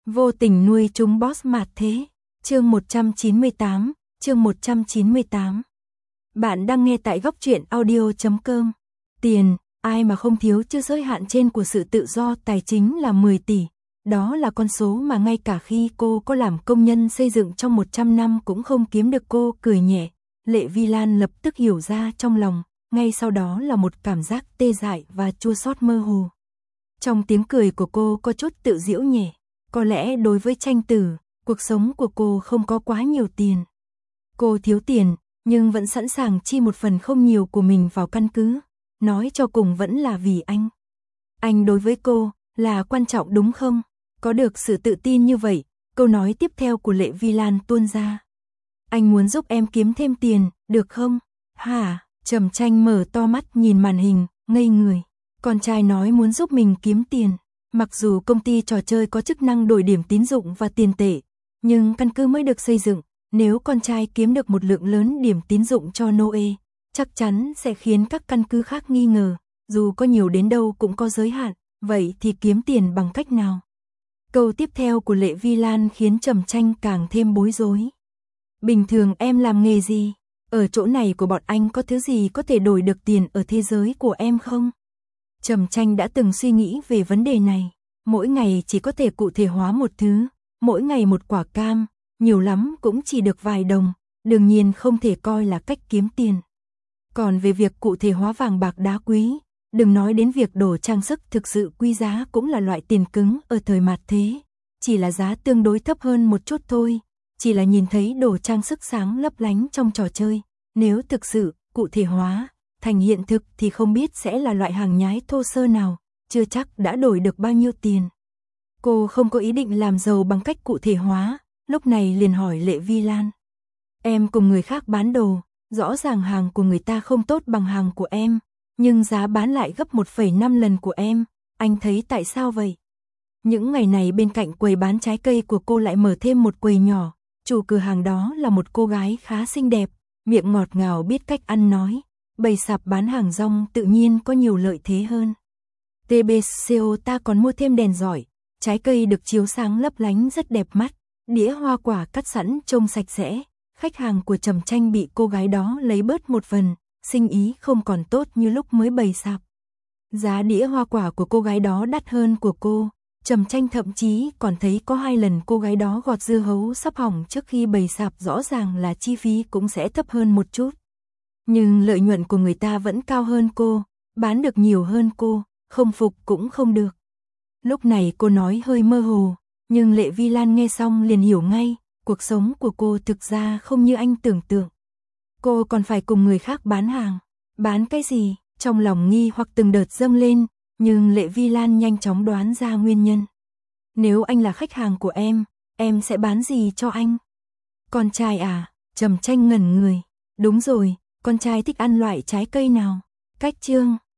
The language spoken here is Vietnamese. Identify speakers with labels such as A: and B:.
A: Vô tình nuôi chúng boss mạt thế. Chương 198, chương 198. Bạn đang nghe tại góc truyện audio.com. Tiền, ai mà không thiếu chứ giới hạn trên của sự tự do tài chính là 10 tỷ. Đó là con số mà ngay cả khi cô có làm công nhân xây dựng trong 100 năm cũng không kiếm được. Cô cười nhẹ, Lệ Vi Lan lập tức hiểu ra trong lòng, ngay sau đó là một cảm giác tê dại và chua xót mơ hồ. Trong tiếng cười của cô có chút tự giễu nhẹ, có lẽ đối với Tranh Tử, cuộc sống của cô không có quá nhiều tiền. Cô thiếu tiền, nhưng vẫn sẵn sàng chi một phần không nhiều của mình vào căn cứ, nói cho cùng vẫn là vì anh. Anh đối với cô là quan trọng đúng không? Có được sự tự tin như vậy, câu nói tiếp theo của Lệ Vi Lan tuôn ra. Anh muốn giúp em kiếm thêm tiền, được không? Hả? Trầm Tranh mở to mắt nhìn màn hình, ngây người. Con trai nói muốn giúp mình kiếm tiền. Mặc dù công ty trò chơi có chức năng đổi điểm tín dụng và tiền tệ, nhưng căn cứ mới được xây dựng, nếu con trai kiếm được một lượng lớn điểm tín dụng cho Noe, chắc chắn sẽ khiến các căn cứ khác nghi ngờ, dù có nhiều đến đâu cũng có giới hạn, vậy thì kiếm tiền bằng cách nào? Câu tiếp theo của Lệ Vi Lan khiến Trầm Tranh càng thêm bối rối. Bình thường em làm nghề gì? Ở chỗ này của bọn anh có thứ gì có thể đổi được tiền ở thế giới của em không? Trầm Tranh đã từng suy nghĩ về vấn đề này, mỗi ngày chỉ có thể cụ thể hóa một thứ, mỗi ngày một quả cam, nhiều lắm cũng chỉ được vài đồng, đương nhiên không thể coi là cách kiếm tiền. Còn về việc cụ thể hóa vàng bạc đá quý, đừng nói đến việc đồ trang sức thực sự quý giá cũng là loại tiền cứng ở thời mạt thế, chỉ là giá tương đối thấp hơn một chút thôi, chỉ là nhìn thấy đồ trang sức sáng lấp lánh trong trò chơi, nếu thực sự cụ thể hóa thành hiện thực thì không biết sẽ là loại hàng nhái thô sơ nào, chưa chắc đã đổi được bao nhiêu tiền. Cô không có ý định làm giàu bằng cách cụ thể hóa, lúc này liền hỏi Lệ Vi Lan. Em cùng người khác bán đồ, rõ ràng hàng của người ta không tốt bằng hàng của em, nhưng giá bán lại gấp 1,5 lần của em, anh thấy tại sao vậy? Những ngày này bên cạnh quầy bán trái cây của cô lại mở thêm một quầy nhỏ, chủ cửa hàng đó là một cô gái khá xinh đẹp, miệng ngọt ngào biết cách ăn nói. Bày sạp bán hàng rong tự nhiên có nhiều lợi thế hơn. TBCO ta còn mua thêm đèn giỏi, trái cây được chiếu sáng lấp lánh rất đẹp mắt, đĩa hoa quả cắt sẵn trông sạch sẽ. Khách hàng của Trầm Tranh bị cô gái đó lấy bớt một phần, sinh ý không còn tốt như lúc mới bày sạp. Giá đĩa hoa quả của cô gái đó đắt hơn của cô, Trầm Tranh thậm chí còn thấy có 2 lần cô gái đó gọt dưa hấu sắp hỏng trước khi bày sạp, rõ ràng là chi phí cũng sẽ thấp hơn một chút. Nhưng lợi nhuận của người ta vẫn cao hơn cô, bán được nhiều hơn cô, không phục cũng không được. Lúc này cô nói hơi mơ hồ, nhưng Lệ Vi Lan nghe xong liền hiểu ngay, cuộc sống của cô thực ra không như anh tưởng tượng. Cô còn phải cùng người khác bán hàng, bán cái gì? Trong lòng nghi hoặc từng đợt dâng lên, nhưng Lệ Vi Lan nhanh chóng đoán ra nguyên nhân. Nếu anh là khách hàng của em sẽ bán gì cho anh? Con trai à? Trầm Tranh ngẩn người. Đúng rồi. Con trai thích ăn loại trái cây nào? Cách chương